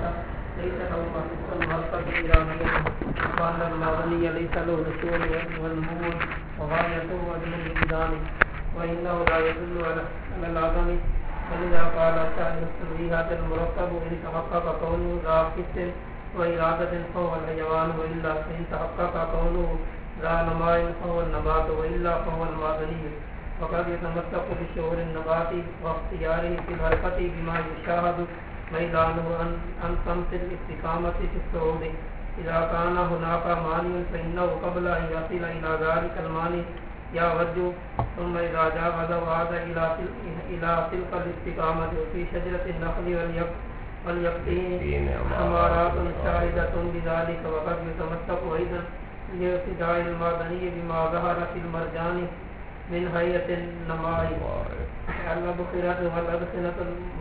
ليس له خصوصا مرتب إيرانية، وأن المغني ليس له رسول والنمو وغايته عدم الإبدان، وإنه لا يدل على العدم. فإذا قال شاعر التنبيهات المركب إن تحقق كونه ذا حس وإرادة فهو الحيوان، وإلا فإن تحقق كونه ذا نماء فهو النبات، وإلا فهو المعدني. وقد يتمسك بشعور النبات واختياره في الحركة بما يشاهد ميلانه عن سمت الاستقامة في الصعود. إذا كان هناك مانع فإنه قبل أن يصل إلى ذلك المانع يعوج، ثم إذا جاوز وعاد إلى تلك الاستقامة. وفي شجرة النخل واليقطين ثمرات شاهدة بذلك. وقد يتمسك أيضا لارتداء المعدني بما ظهر في المرجان من هيئة النماء. الأبخرة والأدخنة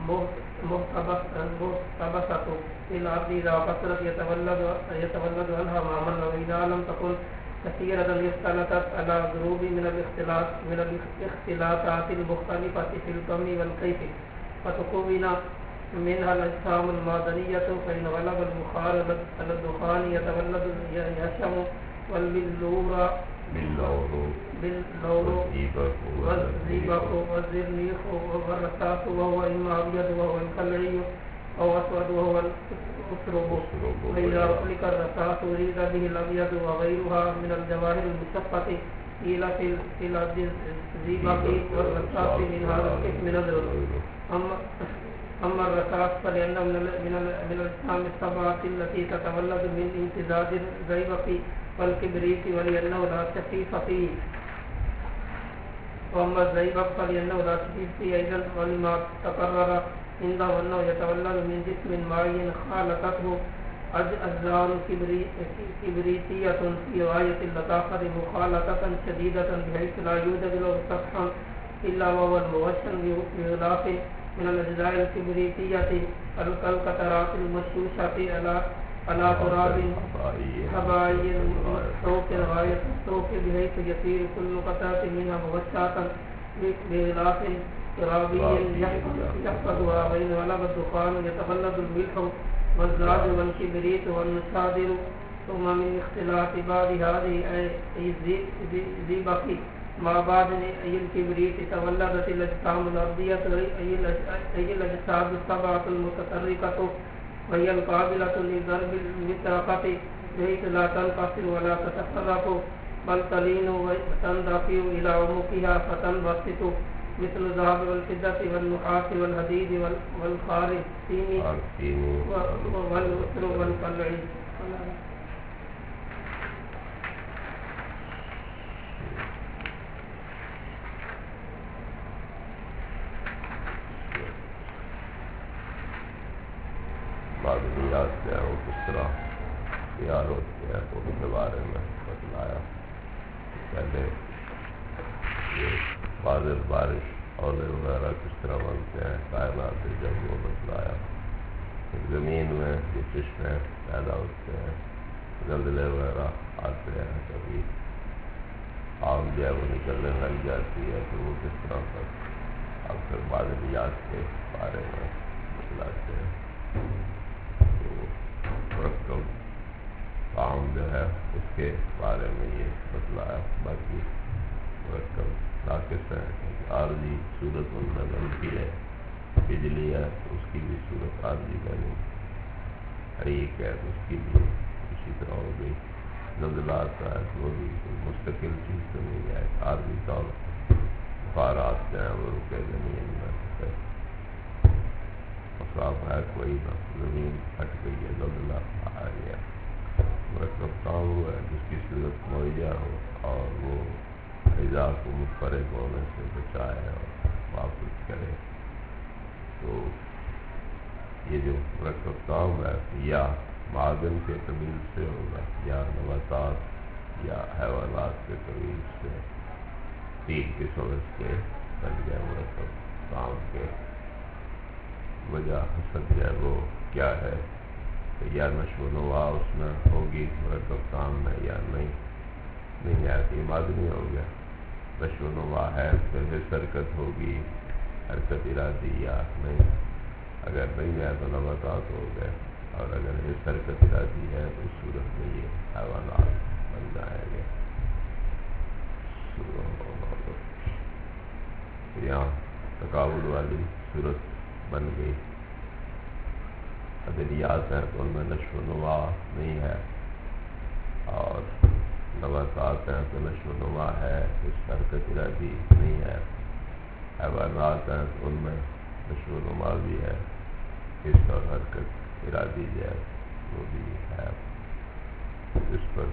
المحتبسة في الأرض إذا كثرت يتولد عنها ما مر، وإذا لم تكن كثيرة اختلطت على ضروب من الاختلاطات المختلفة في الكم والكيف، فتكون منها الأجسام المعدنية. فإن غلب البخار على الدخان يتولد يشم باللور والزيبق والزرنيخ والرصاص، وهو إما أبيض وهو الكلعي أو أسود وهو الأسرب. وإذا أطلق الرصاص أريد به الأبيض وغيرها من الجواهر المشقة قيل في الزيبق والرصاص من هذا القسم نظر. أما الرصاص فلأنه من الأجسام السبعة التي تتولد من امتزاج الزيبق والكبريت، ولأنه لا شفيف فيه. وأما الزيبق فلأنه لا شفيف فيه أيضا، ولما تقرر عنده أنه يتولد من جسم معين خالطته أجزاء كبريتية في غاية اللطافة مخالطة شديدة بحيث لا يوجد له سطح إلا وهو الموشن بغلاف من الأجزاء الكبريتية كالقطرات المشوشة على تراب هبائي الصوت غاية الصوت، بحيث يصير كل قطعة منها موشاة بغلاف ترابي يحفظها. بين غلب الدخان يتولد الملح والزاج والكبريت والمصادر. ثم من اختلاف بعض هذه الزئبق مع بعض أي الكبريت تولدت الأجسام الأرضية أي الأجساد السبعة المتطرقة، وهي القابلة لضرب المطرقة بحيث لا تنقصر ولا تتفرق، بل تلين وتندفع إلى عمقها فتنبسط، مثل الذهب والفضة والنحاس والحديد والخارسين والأسر والقلعي. معدنیات سے وہ کس طرح تیار ہوتے ہیں تو اس کے بارے میں بتلایا. پہلے یہ بادل بارش اولے وغیرہ کس طرح بنتے ہیں کائنات سے جب وہ بتلایا. زمین میں یہ چشمے پیدا ہوتے ہیں، زلزلے وغیرہ آتے ہیں، کبھی آگ جو ہے وہ نکلنے لگ جاتی ہے تو وہ کس طرح پر اب پھر بادلیات کے بارے میں بتلاتے ہیں. مرکب کام جو ہے اس کے بارے میں یہ بتلایا. باقی مرکب ناقص ہے کیونکہ عارضی صورت میں بنتی ہے. بجلی ہے تو اس کی بھی صورت عارضی بنی، حریق ہے تو اس کی بھی اسی طرح ہو گئی. زلزلات ہے تو وہ بھی مستقل چیز تو نہیں ہے، عارضی طور بخارات جو ہیں وہ رکے زمین میں صاف ہے کوئی نہ، زمین پھٹ گئی ہے، زلزلہ آ گیا. مرکب کام ہوا ہے جس کی صورت مہیا ہو اور وہ اجزاء کو متفرق ہونے سے بچائے اور واپس کرے. تو یہ جو مرکب کام ہے یا معدن کے طویل سے ہوگا یا نباتات یا حیوانات کے طویل سے، تین قسم اس کے بن گئے مرکب کام کے. وجہ حسد جو ہے وہ کیا ہے کہ یا نشو و نما اس میں ہوگی مرکب کام میں یا نہیں ہے کہ معدنی ہو گیا. نشو و نما ہے پھر حرکت ہوگی، حرکت ارادی یا نہیں. اگر نہیں ہے تو نباتات ہو گئے، اور اگر اس حرکت ارادی ہے تو اس صورت میں یہ حیوانات بن جائیں گے۔ یہاں تقابل والی صورت بن گئی۔ ادویات ہیں تو ان میں نشو و نما نہیں ہے، اور نباتات ہیں تو نشو و نما ہے، اس حرکت ارادی نہیں ہے۔ حیوانات ہیں تو ان میں نشو و نما بھی ہے، اس اور حرکت ارادی جو ہے وہ بھی ہے۔ اس پر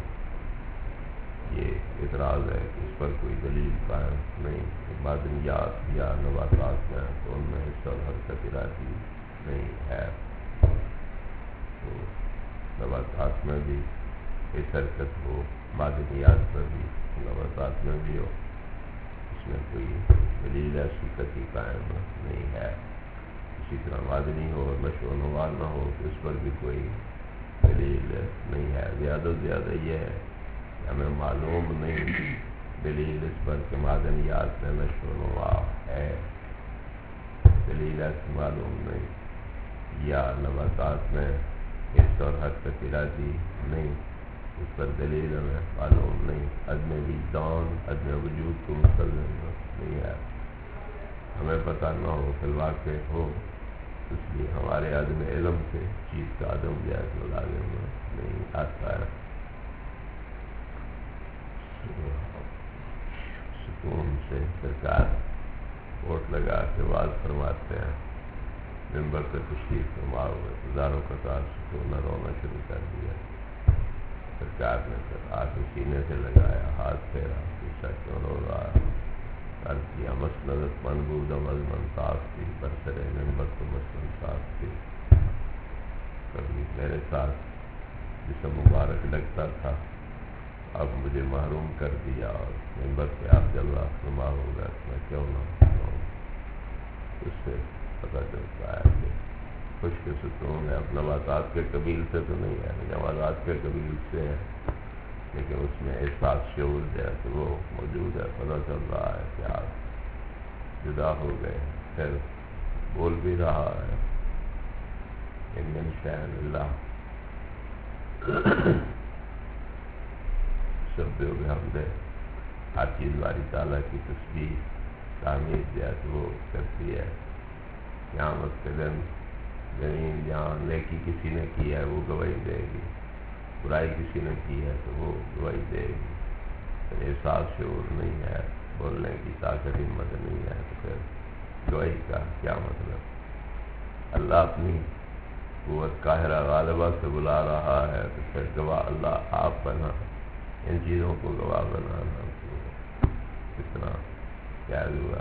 یہ اعتراض ہے کہ اس پر کوئی دلیل قائم نہیں۔ معدنیات یا نباتات ہیں تو ان میں اس اور حرکت ارادی نہیں ہے، تو نباتات میں بھی اس حرکت ہو، معدنیات میں بھی، نباتات میں بھی ہو، اس میں کوئی دلیل ایسی قطعی قائم نہیں ہے۔ اسی طرح معدنی ہو اور نشو و نما نہ ہو تو اس پر بھی کوئی دلیل نہیں ہے۔ زیادہ سے زیادہ یہ ہے کہ ہمیں معلوم نہیں دلیل اس پر کہ معدنیات میں نشو و نما ہے، دلیل ایسی معلوم نہیں، یا نباتات میں حس اور حرکت ارادی نہیں، اس پر دلیل ہمیں معلوم نہیں۔ عدم وجدان، عدم وجود کو مستلزم نہیں ہے، ہمیں پتہ نہ ہو، فی الواقع ہو، اس لیے ہمارے عدم علم سے چیز کا عدم جائز ملازم نہیں آتا ہے۔ سکون سے سرکار ووٹ لگا کے بعد فرماتے ہیں، ممبر سے تشریف فرما ہوئے، ہزاروں قطار سکون نہ رونا شروع کر دیا۔ سرکار نے پھر آگے سینے سے لگایا، ہاتھ پھیرا، پوچھا کیوں رو رہا؟ عرض کیا مسندت منبودم از منصاف تھی، برسر ممبر تو مسلم صاف تھی۔ کبھی میرے ساتھ جسم مبارک لگتا تھا، اب مجھے محروم کر دیا، اور ممبر پہ آپ جلوہ فرما ہو گیا، میں کیوں نہ ہوں۔ اس سے پتہ چلتا ہے کہ خشک ستون ہے، اب نباتات کے قبیل سے تو نہیں ہے، جمادات کے قبیل سے ہے، لیکن اس میں احساس شعور جو ہے تو وہ موجود ہے۔ پتہ چل رہا ہے کہ آپ جدا ہو گئے، پھر بول بھی رہا ہے ان من شیء اللہ سب بحمدہ، ہر چیز باری تعالیٰ کی تسبیح تعمیر جو ہے تو وہ کرتی ہے۔ قیامت کے دن زمین جہاں نیکی کسی نے کی ہے وہ گواہی دے گی، برائی کسی نے کی ہے تو وہ گواہی دے گی۔ پھر احساس شعور نہیں ہے، بولنے کی طاقت ہمت نہیں ہے، تو پھر گواہی کا کیا مطلب؟ اللہ اپنی قوت قاہرہ غالبہ سے بلا رہا ہے، تو پھر گواہ اللہ آپ بنا، ان چیزوں کو گواہ بنانا تو کتنا جائز ہوا۔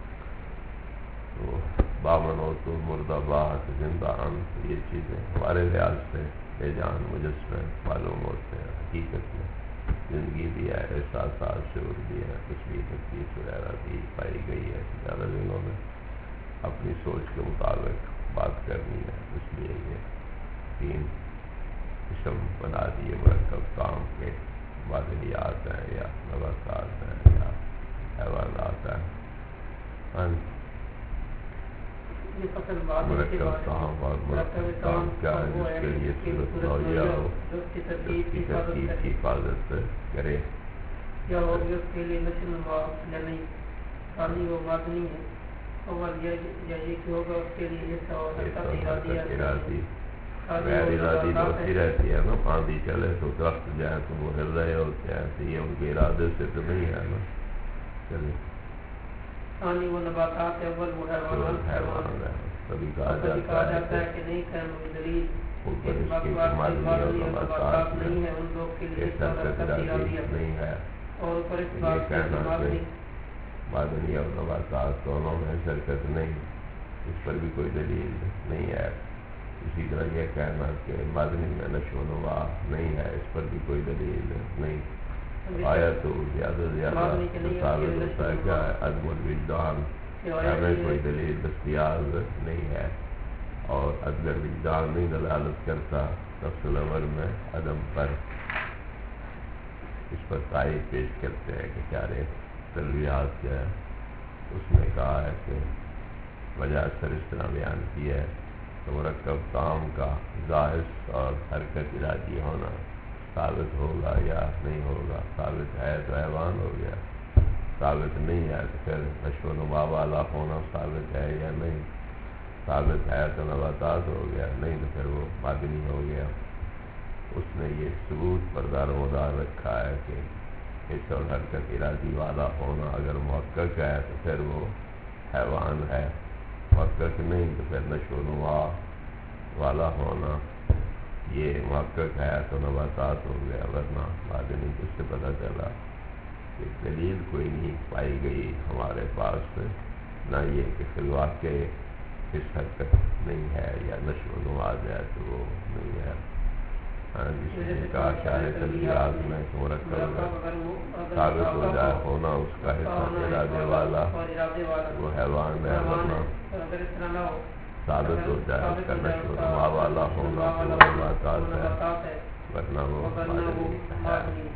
تو بامن ہو تو مردہ باہت زندہ انت، یہ چیزیں ہمارے لحاظ سے بے جان مجسمے معلوم ہوتے ہیں، حقیقت میں زندگی بھی ہے، احساسات شعور بھی ہے، تصویر تکلیف وغیرہ بھی پائی گئی ہے۔ زیادہ دنوں میں اپنی سوچ کے مطابق بات کرنی ہے، اس لیے یہ تین قسم بنا دیے مرکب کام کے، معدنیات ہیں یا نباتات ہیں یا حیوانات ہیں۔ مرکب کام اور مرکب کام کیا ہے؟ جس کے لیے صورت مہیا ہو، جس کی ترکیب کی حفاظت کرے۔ کیا ہو اس کے لیے نشو و نما یا نہیں، ثانی وہ معدنی ہے، اول یہ کہ ہوگا اس کے لیے حصہ اور حرکت ارادی، غیر ارادی تو ہوتی رہتی ہے نا، آندھی چلے تو درخت جائے تو وہ ہل رہے ہوتے ہیں، تو یہ ان کے ارادے سے تو نہیں ہے نا۔ چلے ثانی وہ نباتات ہے، اول وہ حیوان ہے۔ کبھی کہا جاتا ہے کہ نہیں کہنے میں دلیل اوپر اس کے معدنی اور نباتات میں نہیں ہے، ان لوگ کے لیے اس حرکت ارادی نہیں ہے، اور اوپر اس یہ بات کہنا کہ معدنی اور نباتات دونوں میں شرکت نہیں، اس پر بھی کوئی دلیل نہیں ہے۔ اسی طرح یہ کہنا کہ معدنی میں نشو و نما نہیں ہے، اس پر بھی کوئی دلیل نہیں۔ آیا تو زیادہ سے زیادہ ثابت ہوتا ہے کیا ہے؟ عدم الوجدان، ہمیں کوئی دلیل دستیاب نہیں ہے، اور عدم الوجدان نہیں دلالت کرتا نفس الامر میں عدم پر۔ اس پر تائید پیش کرتے ہیں کہ چارے تلویات کیا ہے، اس نے کہا ہے کہ وجہ اکثر اس طرح بیان کی ہے تو مرکب تام کا ظاہر اور حرکت ارادی ہونا ثابت ہوگا یا نہیں ہوگا؟ ثابت ہے تو حیوان ہو گیا، ثابت نہیں ہے تو پھر نشو و نما والا ہونا ثابت ہے یا نہیں؟ ثابت ہے تو نباتات ہو گیا، نہیں تو پھر وہ معدنی ہو گیا۔ اس نے یہ ثبوت پر دار و مدار رکھا ہے کہ حس اور حرکت ارادی والا ہونا اگر محقق ہے تو پھر وہ حیوان ہے، محقق نہیں تو پھر نشو و نما والا ہونا یہ محقق ہے تو نباتات ہو گیا، ورنہ معدنی۔ اس سے پتہ چلا کہ دلیل کوئی نہیں پائی گئی ہمارے پاس، نہ یہ کہ فی الواقع اس حرکت نہیں ہے یا نشو و نما ہے تو وہ نہیں ہے۔ جس نے کہا شاہ تبلیغات میں مرکب ثابت ہو جائے ہونا اس کا حصہ ارادے والا وہ حیوان ہے، ورنہ ثابت ہو جائے اس کا نشو و نما والا ہونا تو وہ نباتات ہے، ورنہ وہ معدنی ہے۔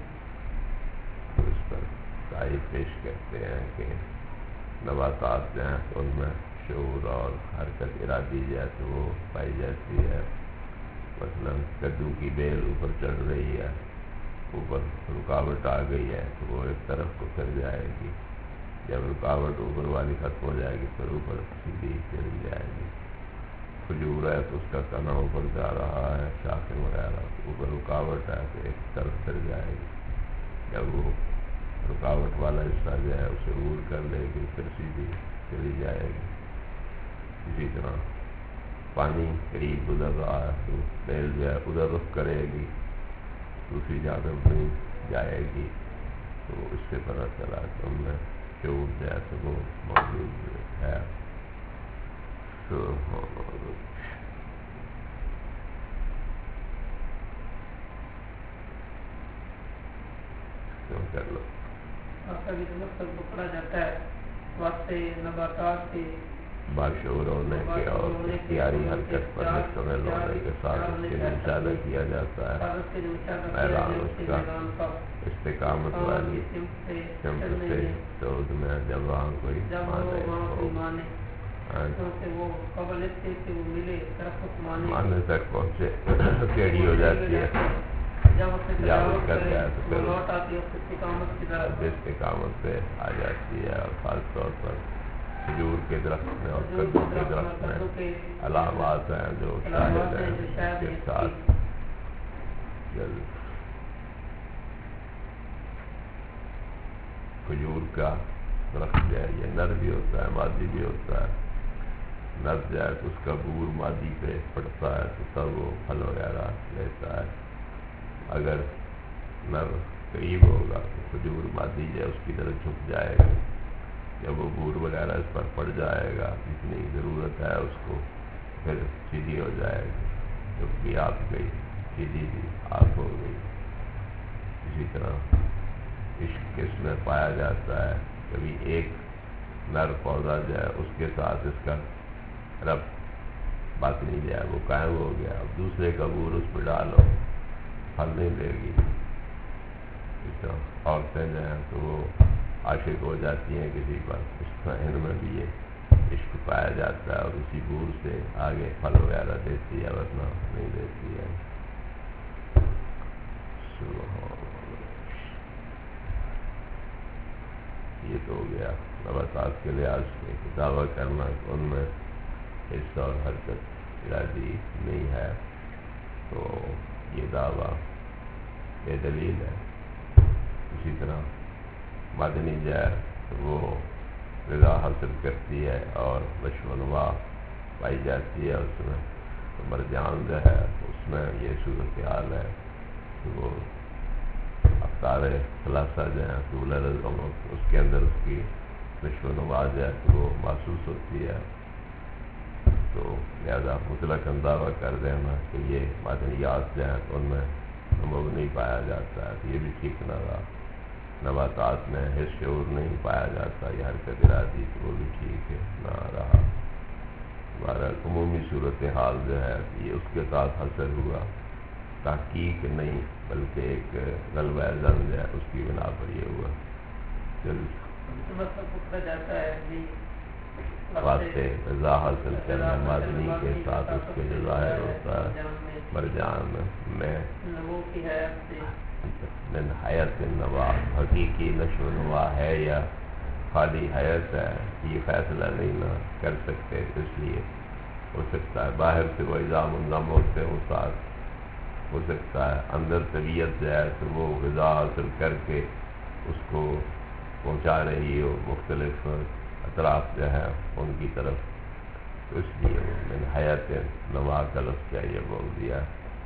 اس پر تائید پیش کرتے ہیں کہ نباتات جو ہیں ان میں شعور اور حرکت ارادی جو ہے تو وہ پائی جاتی ہے۔ مثلا کدو کی بیل اوپر چڑھ رہی ہے، اوپر رکاوٹ آ گئی ہے تو وہ ایک طرف کو پھر جائے گی، جب رکاوٹ اوپر والی ختم ہو جائے گی پھر اوپر سیدھی چلی جائے گی۔ کھجور ہے تو اس کا تنا اوپر جا رہا ہے، شاخیں وغیرہ اوپر رکاوٹ ہے تو ایک طرف پھر جائے گی، جب وہ رکاوٹ والا حصہ جو ہے اسے عبور کر لے گی پھر سیدھی چلی جائے گی۔ اسی طرح پانی قریب گزر رہا ہے تو بیل جو ہے ادھر رخ کرے گی، دوسری جانب نہیں جائے گی، تو اس سے پتہ چلا کہ ان میں شعور جو ہے تو وہ موجود ہے۔ کر لو آپ کا بھی مطلب پکڑا جاتا ہے واسطے نباتات کے باشعور ہونے کے اور اختیاری حرکت پر مشتمل ہونے کے ساتھ اس کے لیے مشاہدہ کیا جاتا ہے۔ میدان اس کا استقامت والی سمت سے سعود میں جب وہاں کوئی مانے تک پہنچے ٹیڑھی ہو جاتی ہے، جاوز کرتا ہے تو پھر استقامت پہ آ جاتی ہے۔ اور خاص طور پر کھجور کے درخت میں اور کدو کے درخت میں علامات ہیں جو شاہد ہیں اس کے ساتھ کھجور کا درخت جو ہے یہ نر بھی ہوتا ہے مادی بھی ہوتا ہے۔ نر جو ہے اس کا بور مادی پہ پڑتا ہے تو تب وہ پھل وغیرہ لیتا ہے۔ اگر نر قریب ہوگا تو کھجور مادی جو ہے اس کی طرف جھک جائے گا، جب وہ بور وغیرہ اس پر پڑ جائے گا جتنی ضرورت ہے اس کو پھر سیدھی ہو جائے گی، جب بھی آپ گئی سیدھی بھی آپ ہو گئی۔ اسی طرح عشق کس میں پایا جاتا ہے، کبھی ایک نر پودا جو ہے اس کے ساتھ اس کا رب باطنی جو ہے وہ قائم ہو گیا، اب دوسرے کا بور اس پہ ڈالو پھل نہیں دے گی۔ اس طرح عورتیں جو ہیں تو وہ عاشق ہو جاتی ہیں کسی پر، اس طرح ان میں بھی یہ عشق پایا جاتا ہے اور اسی بور سے آگے پھل وغیرہ دیتی ہے ورنہ نہیں دیتی ہے۔ یہ تو ہو گیا نباتات کے لحاظ سے دعویٰ کرنا کہ ان میں حصہ اور حرکت ارادی نہیں ہے، تو یہ دعویٰ بے دلیل ہے۔ اسی طرح معدنی جو ہے وہ رضا حاصل کرتی ہے اور نشو و نما پائی جاتی ہے اس میں، تو مرجان جو ہے اس میں یہ صورتحال ہے کہ وہ افطار خلاصہ جو ہے طول رزم اس کے اندر اس کی نشو و نما جو ہے تو وہ محسوس ہوتی ہے، تو لہذا مطلق دعویٰ کر دینا کہ یہ معدنیات جو ہیں تو ان میں نمو نہیں پایا جاتا ہے تو یہ بھی ٹھیک نہ رہا۔ نباتات میں حس شعور نہیں پایا جاتا یہ حرکت ارادی تو وہ بھی ٹھیک ہے نہ رہا۔ ہمارا عمومی صورتحال جو ہے یہ اس کے ساتھ حاصل ہوا، تحقیق نہیں بلکہ ایک غلبہ ظن جو ہے اس کی بنا پر یہ ہوا۔ مطلب پکڑا جاتا ہے جی واسطے رضا حاصل کرنا مادنی کے ساتھ اس کے جو ظاہر ہوتا ہے مرجان میں من حیات النوا حقیقی نشو و نما ہے یا خالی حیات ہے، یہ فیصلہ نہیں نہ کر سکتے. اس لیے ہو سکتا ہے باہر سے وہ اذا منظم ہوتے ہیں ساتھ، ہو سکتا ہے اندر طبیعت جو ہے تو وہ غذا حاصل کر کے اس کو پہنچا رہی ہو مختلف اطراف جو ہے ان کی طرف. تو اس لیے وہ من حیات نوا کا لفظ چاہیے بول دیا.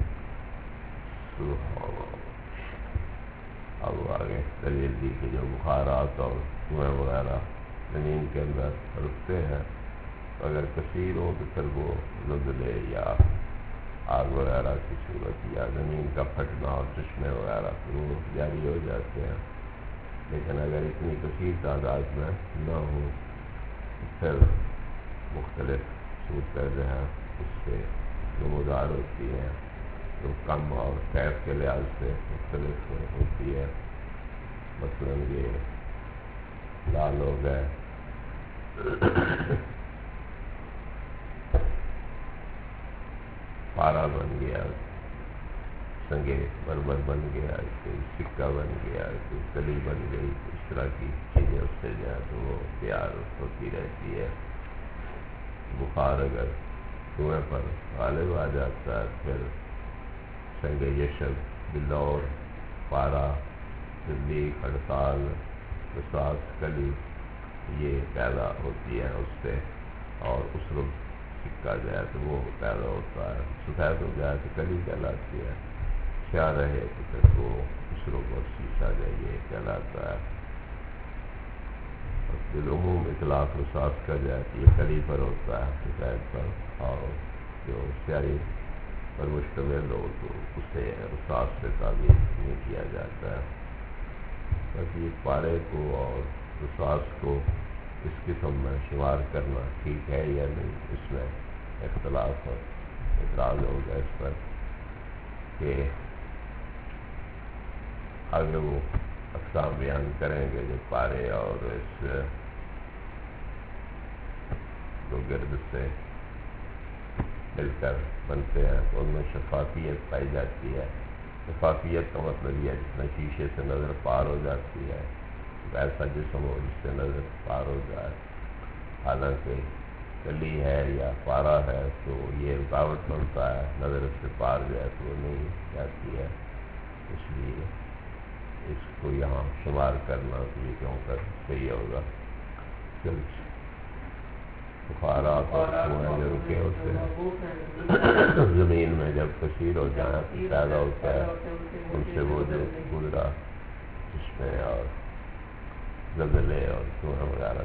اب آگے دلیل دی کہ جو بخارات اور دھوئیں وغیرہ زمین کے اندر رکتے ہیں اگر کثیر ہو تو پھر وہ زلزلے یا آگ وغیرہ کی صورت یا زمین کا پھٹنا اور چشمے وغیرہ وہ جاری ہو جاتے ہیں. لیکن اگر اتنی کثیر تعداد میں نہ ہو تو پھر مختلف صورتیں جو ہیں اس سے نمودار ہوتی ہیں تو کم اور کیف کے لحاظ سے مختلف ہوتی ہے. مثلاً یہ لال ہو گئے، پارا بن گیا، سنگے بربر بن گیا، کوئی سکہ بن گیا، کوئی کلی بن گئی، اس طرح کی چیزیں اس سے جو ہے تو وہ تیار ہوتی رہتی ہے. بخار اگر دھوئیں پر غالب آ جاتا ہے پھر سنگ یشب، بلور، پارا، دلی، ہڑتال، رساس، کلی یہ پیدا ہوتی ہے اس سے. اور اس وقت سکہ جو ہے تو وہ پیدا ہوتا ہے. سفید ہو جائے تو کلی کہلاتی ہے، سیاہ رہے تو پھر وہ اس وقت اور شیشہ جو یہ کہلاتا ہے. بالعموم اطلاق رساس کا جو ہے یہ کلی پر ہوتا ہے سفید پر، اور جو سیاہی پر مشتمل ہو تو اسے رساس سے تعبیر نہیں کیا جاتا ہے. بس یہ پارے کو اور رساس کو اس قسم میں شمار کرنا ٹھیک ہے یا نہیں، اس میں اختلاف اور اعتراض ہوگا اس پر کہ آگے وہ اقسام بیان کریں گے جو پارے اور اس دو گرد سے مل کر بنتے ہیں تو ان میں شفافیت پائی جاتی ہے. شفافیت کا مطلب یہ ہے جس میں شیشے سے نظر پار ہو جاتی ہے، ایسا جسم ہو جس سے نظر پار ہو جائے. حالانکہ کلی ہے یا پارا ہے تو یہ رکاوٹ بنتا ہے، نظر اس سے پار جائے تو وہ نہیں جاتی ہے. اس لیے اس کو یہاں شمار کرنا تو یہ کیوں کر صحیح ہوگا. بخارات اور دھوئیں جو رکے ہوتے ہیں زمین میں جب کثیر ہو جائیں تو پیدا ہوتا ہے ان سے وہ جو گزرا چشمے اور زلزلے اور دھوئیں وغیرہ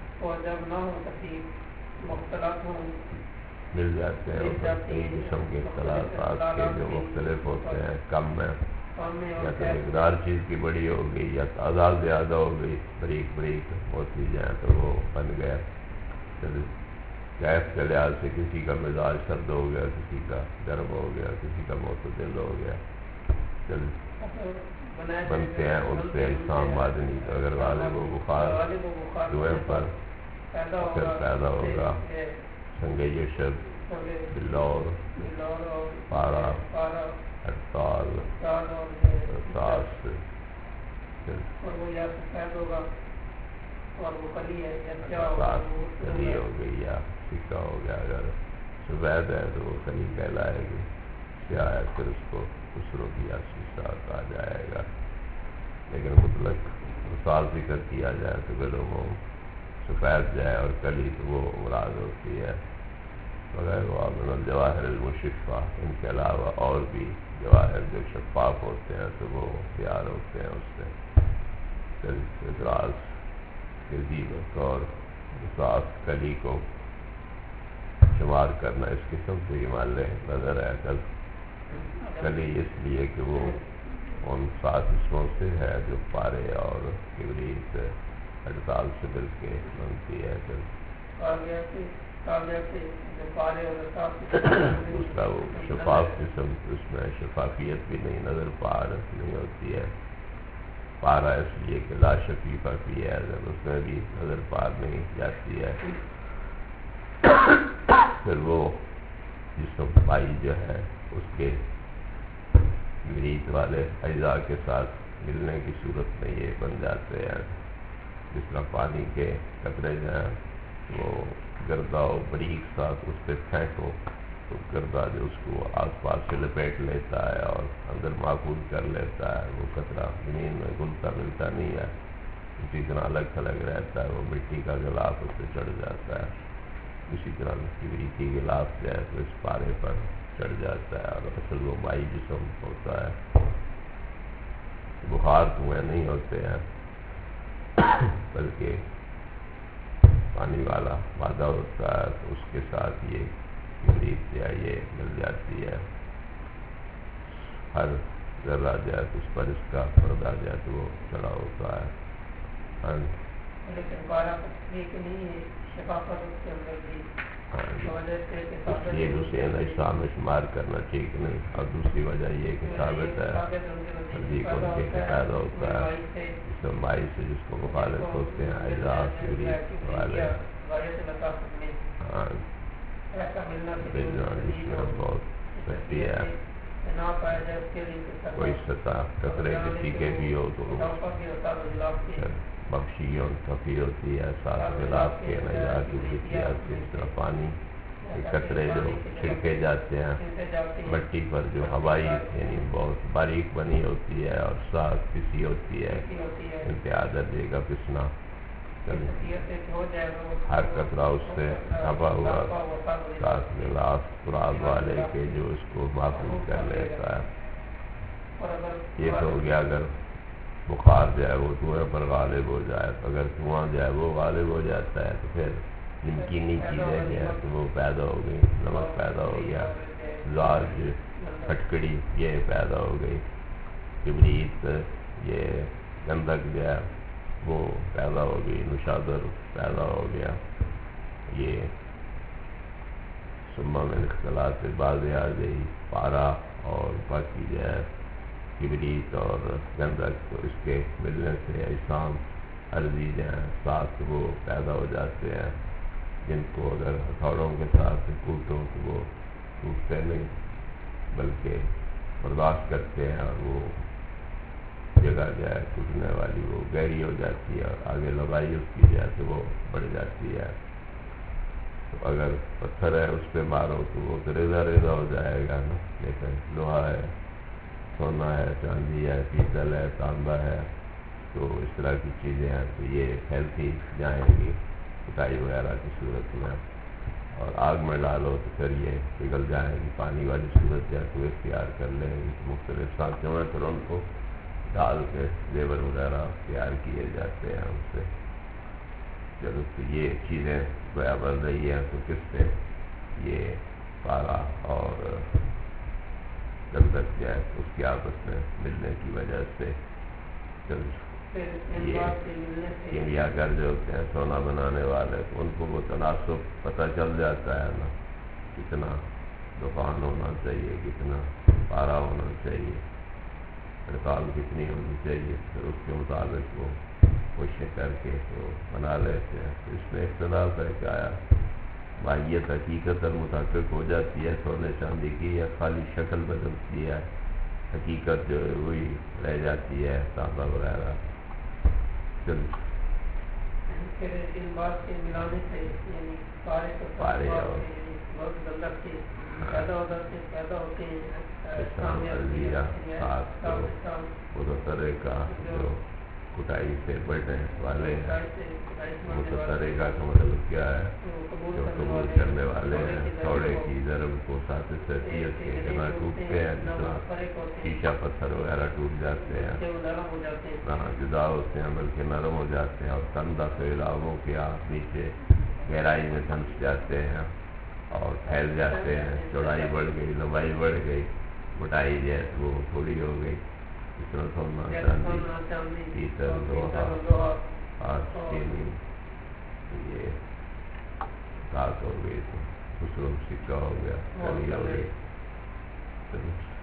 مل جاتے ہیں. کئی قسم کے اختلافات کے جو مختلف ہوتے ہیں، کم میں یا تو مقدار چیز کی بڑی ہو گئی یا تعداد زیادہ ہو گئی، بریک بریک ہوتی جائیں تو وہ بن گیا. کیف کے لحاظ سے کسی کا مزاج سرد ہو گیا، کسی کا گرم ہو گیا، کسی کا معتدل ہو گیا، بنتے ہیں ان سے اجسام معدنی. اگر غالب و بخار دھوئیں پر پھر پیدا ہوگا سنگ یشب، بلور، پارا، ہڑتال، رساس. رساس کلی ہو گئی یا سکہ ہو گیا. اگر سفید ہے تو وہ کلی کہلائے گی، سیاہ ہے پھر اس کو خسرو یا شیشہ کہا جائے گا. لیکن مطلق رساس ذکر کیا جائے تو بالعموم سفید جائے اور کلی تو وہ مراد ہوتی ہے. وغیر من الجواہر المشفہ، ان کے علاوہ اور بھی جواہر جو شفاف ہوتے ہیں تو وہ تیار ہوتے ہیں اس سے. اعتراض تہذیب اور رساس کلی کو شمار کرنا اس قسم سے یہ مان لیں نظر ہے. کلی اس لیے کہ وہ ان 7 اسموں سے ہے جو پارے اور کبریت ہڑتال سے مل کے بنتی ہے. اس کا وہ شفاف قسم، اس میں شفافیت بھی نہیں، نظر پار نہیں ہوتی ہے. پارا اس لیے کہ لا شفیفہ فی ہے، اس میں بھی نظر پار نہیں جاتی ہے. پھر وہ جسم مائی جو ہے اس کے مریت والے اجزاء کے ساتھ ملنے کی صورت میں یہ بن جاتے ہیں. جس طرح پانی کے قطرے جو ہیں وہ گردہ و بریک ساتھ اس پہ پھینکو تو گردہ جو اس کو آس پاس سے لپیٹ لیتا ہے اور اندر معقول کر لیتا ہے. وہ قطرہ زمین میں گلتا ملتا نہیں ہے, اسی طرح الگ تھلگ رہتا ہے. وہ مٹی کا غلاف اس پہ چڑھ جاتا ہے, اسی طرح کبریت کی غلاف جو ہے تو اس پارے پر چڑھ جاتا ہے. اور اصل وہ مائی جسم ہوتا ہے. بخار کنویں نہیں ہوتے ہیں بلکہ پانی والا مادہ ہوتا ہے, تو اس کے ساتھ یہ کبریت جو ہے یہ مل جاتی ہے. ہر ذرہ جو ہے اس پر اس کا پردہ جو ہے تو وہ چڑھا ہوتا ہے. لیکن بارہ کے لیے شفافت اس کے اندر بھی یہ حسین اجساء میں شمار کرنا ٹھیک نہیں. اور دوسری وجہ یہ کہ ثابت ہے تصدیق ان کے پیدا ہوتا ہے اس مائی سے جس کو مخالف ہوتے ہیں اجزاء کبریت والے. ہاں جس میں بہت سختی ہے. کوئی سطح قطرے کسی کے بھی ہو تو بخشیوں کفی ہوتی ہے ساتھ غلاف کے نجا کی وجہ اس طرح پانی قطرے جو چھڑکے جاتے ہیں مٹی پر جو ہوائی یعنی بہت باریک بنی ہوتی ہے اور ساتھ پسی ہوتی ہے انتہا درجے کا پسنا. ہر قطرہ اس سے ڈھپا ہوا ساتھ غلاف قرآن والے کے جو اس کو معقول کر لیتا ہے. یہ تو ہو گیا اگر بخار جو ہے وہ دھوئیں پر غالب ہو جائے. تو اگر دھواں جو ہے وہ غالب ہو جاتا ہے تو پھر نمکینی چیزیں جو ہے تو وہ پیدا ہو گئی. نمک پیدا ہو گیا, زاج پھٹکڑی یہ پیدا ہو گئی, کبریت یہ گندھک جو ہے وہ پیدا ہو گئی, نشادر پیدا ہو گیا. یہ سما میں اختلاط سے باز آ گئی. پارا اور باقی جو ہے کبریت اور گندھک تو اس کے ملنے سے اجسام عرضی جو ہیں ساتھ وہ پیدا ہو جاتے ہیں جن کو اگر ہتھوڑوں کے ساتھ کوٹو تو وہ ٹوٹتے نہیں بلکہ برداشت کرتے ہیں اور وہ جگہ جو ہے ٹوٹنے والی وہ گہری ہو جاتی ہے اور آگے لمبائی اس کی جو ہے تو وہ بڑھ جاتی ہے. تو اگر پتھر ہے اس پہ مارو تو وہ تو ریزا ریزا ہو جائے گا نا. لیکن لوہا ہے, سونا ہے, چاندی ہے, پیتل ہے, تانبا ہے, تو اس طرح کی چیزیں ہیں تو یہ پھیلتی جائیں گی کٹائی وغیرہ کی صورت میں. اور آگ میں ڈالو تو پھر یہ پگھل جائیں گی. پانی والی صورت جو ہے تو اختیار کر لیں گی. مختلف سانچوں میں پھر ان کو ڈال کے زیور وغیرہ تیار کیے جاتے ہیں ان سے. جب تو یہ چیزیں گویا بن رہی ہیں تو کس سے یہ پارا اور گندھک جو ہے اس کی آپس میں ملنے کی وجہ سے یہ کیمیا گر جو ہوتے ہیں سونا بنانے والے تو ان کو وہ تناسب پتہ چل جاتا ہے نا, کتنا دکان ہونا چاہیے, کتنا پارا ہونا چاہیے, ہڑتال کتنی ہونی چاہیے. پھر اس کے مطابق وہ کوششیں کر کے وہ بنا لیتے ہیں. تو اس میں اختلاف ہے کہ آیا ماہیت حقیقت متحقق ہو جاتی ہے سونے چاندی کی یا خالی شکل بدلتی ہے, حقیقت جو ہے وہی رہ جاتی ہے تانبا وغیرہ. پارے اور متطرے کا جو کٹائی سے بڑھنے والے ہیں. متطرے کا مطلب کیا ہے جو قبول کرنے والے ہیں. تھوڑے کی ضرب کو ساتھ حیثیت کے جمع ٹوٹتے ہیں جس طرح شیشہ پتھر وغیرہ ٹوٹ جاتے ہیں وہاں جدا ہوتے ہیں بلکہ نرم ہو جاتے ہیں. اور کندہ سے علاقوں کے آپ نیچے گہرائی میں دھنس جاتے ہیں اور پھیل جاتے ہیں. چوڑائی بڑھ گئی, لمبائی بڑھ گئی, موٹائی جو ہے وہ تھوڑی ہو گئی. اس طرح سونا چاندی پیتل لوہا اور چینی یہ ساتھ ہو گئی تو خسرو سکہ ہو گیا, کلی ہو گئی.